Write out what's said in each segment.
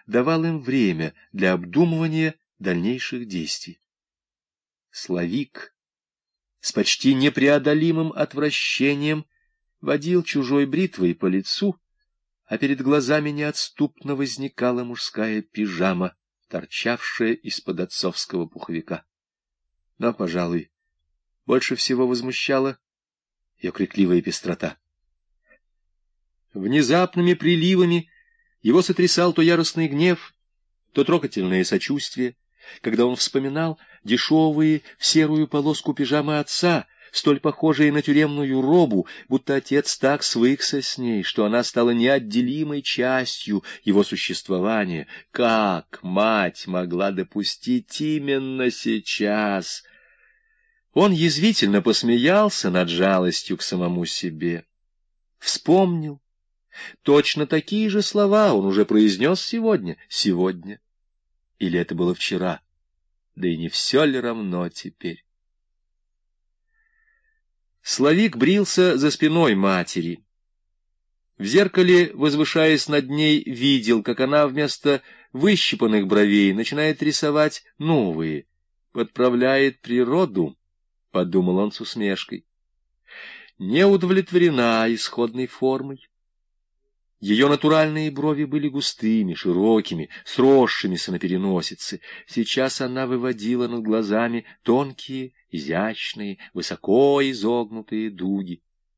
давал им время для обдумывания дальнейших действий. Славик с почти непреодолимым отвращением водил чужой бритвой по лицу, а перед глазами неотступно возникала мужская пижама, торчавшая из-под отцовского пуховика. Но, пожалуй, больше всего возмущала ее крикливая пестрота. Внезапными приливами его сотрясал то яростный гнев, то трогательное сочувствие, когда он вспоминал дешевые в серую полоску пижамы отца, столь похожие на тюремную робу, будто отец так свыкся с ней, что она стала неотделимой частью его существования. Как мать могла допустить именно сейчас? Он язвительно посмеялся над жалостью к самому себе. Вспомнил. Точно такие же слова он уже произнес сегодня. Сегодня. Или это было вчера? Да и не все ли равно теперь? Славик брился за спиной матери. В зеркале, возвышаясь над ней, видел, как она вместо выщипанных бровей начинает рисовать новые. Подправляет природу, — подумал он с усмешкой. Не удовлетворена исходной формой. Ее натуральные брови были густыми, широкими, сросшимися на переносице. Сейчас она выводила над глазами тонкие, изящные, высоко изогнутые дуги.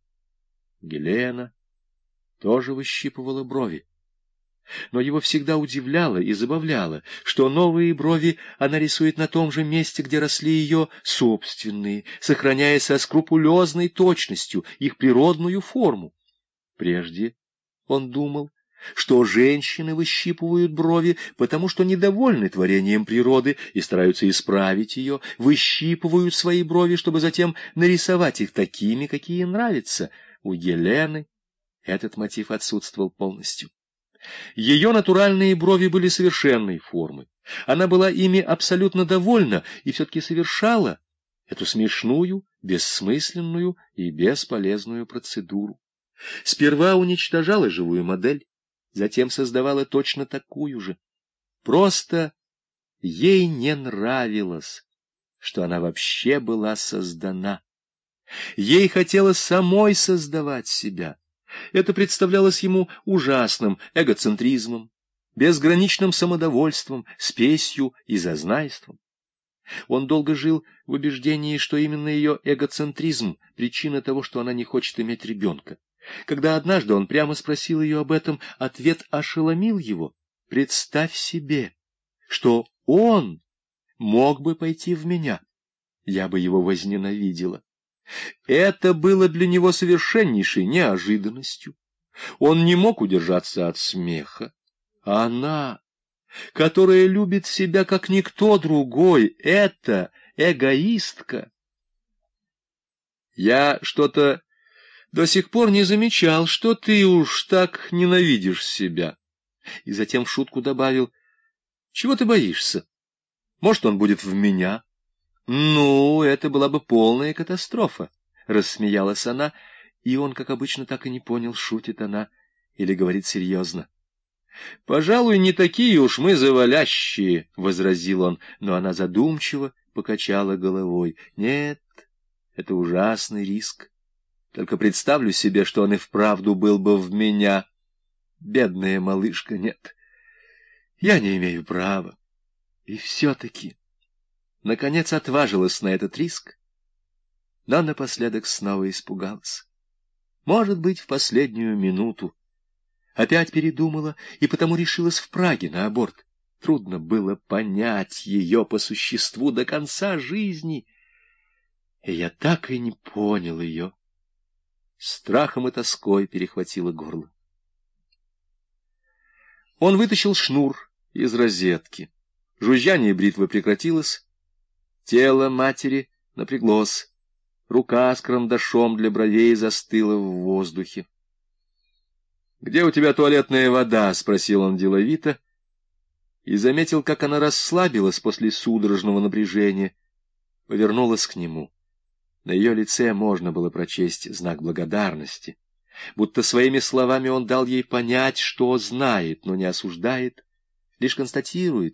Гелена тоже выщипывала брови. Но его всегда удивляло и забавляло, что новые брови она рисует на том же месте, где росли ее собственные, сохраняя со скрупулезной точностью их природную форму. Прежде он думал, что женщины выщипывают брови, потому что недовольны творением природы и стараются исправить ее, выщипывают свои брови, чтобы затем нарисовать их такими, какие им нравятся. У Гелены этот мотив отсутствовал полностью. Ее натуральные брови были совершенной формы. Она была ими абсолютно довольна и все-таки совершала эту смешную, бессмысленную и бесполезную процедуру. Сперва уничтожала живую модель, затем создавала точно такую же. Просто ей не нравилось, что она вообще была создана. Ей хотелось самой создавать себя. Это представлялось ему ужасным эгоцентризмом, безграничным самодовольством, спесью и зазнайством. Он долго жил в убеждении, что именно ее эгоцентризм — причина того, что она не хочет иметь ребенка. Когда однажды он прямо спросил ее об этом, ответ ошеломил его. «Представь себе, что он мог бы пойти в меня. Я бы его возненавидела». Это было для него совершеннейшей неожиданностью. Он не мог удержаться от смеха. Она, которая любит себя как никто другой, это эгоистка. Я что-то до сих пор не замечал, что ты уж так ненавидишь себя. И затем в шутку добавил: чего ты боишься? Может, он будет в меня? Ну, это была бы полная катастрофа, — рассмеялась она, и он, как обычно, так и не понял, шутит она или говорит серьезно. — Пожалуй, не такие уж мы завалящие, — возразил он, но она задумчиво покачала головой. — Нет, это ужасный риск. Только представлю себе, что он и вправду был бы в меня. Бедная малышка, нет, я не имею права. И все-таки... Наконец отважилась на этот риск, но напоследок снова испугалась. Может быть, в последнюю минуту. Опять передумала и потому решилась в Праге на аборт. Трудно было понять ее по существу до конца жизни. И я так и не понял ее. Страхом и тоской перехватило горло. Он вытащил шнур из розетки. Жужжание бритвы прекратилось. Тело матери напряглось. Рука с карандашом для бровей застыла в воздухе. — Где у тебя туалетная вода? — спросил он деловито, и заметил, как она расслабилась после судорожного напряжения. Повернулась к нему. На ее лице можно было прочесть знак благодарности. Будто своими словами он дал ей понять, что знает, но не осуждает, лишь констатирует,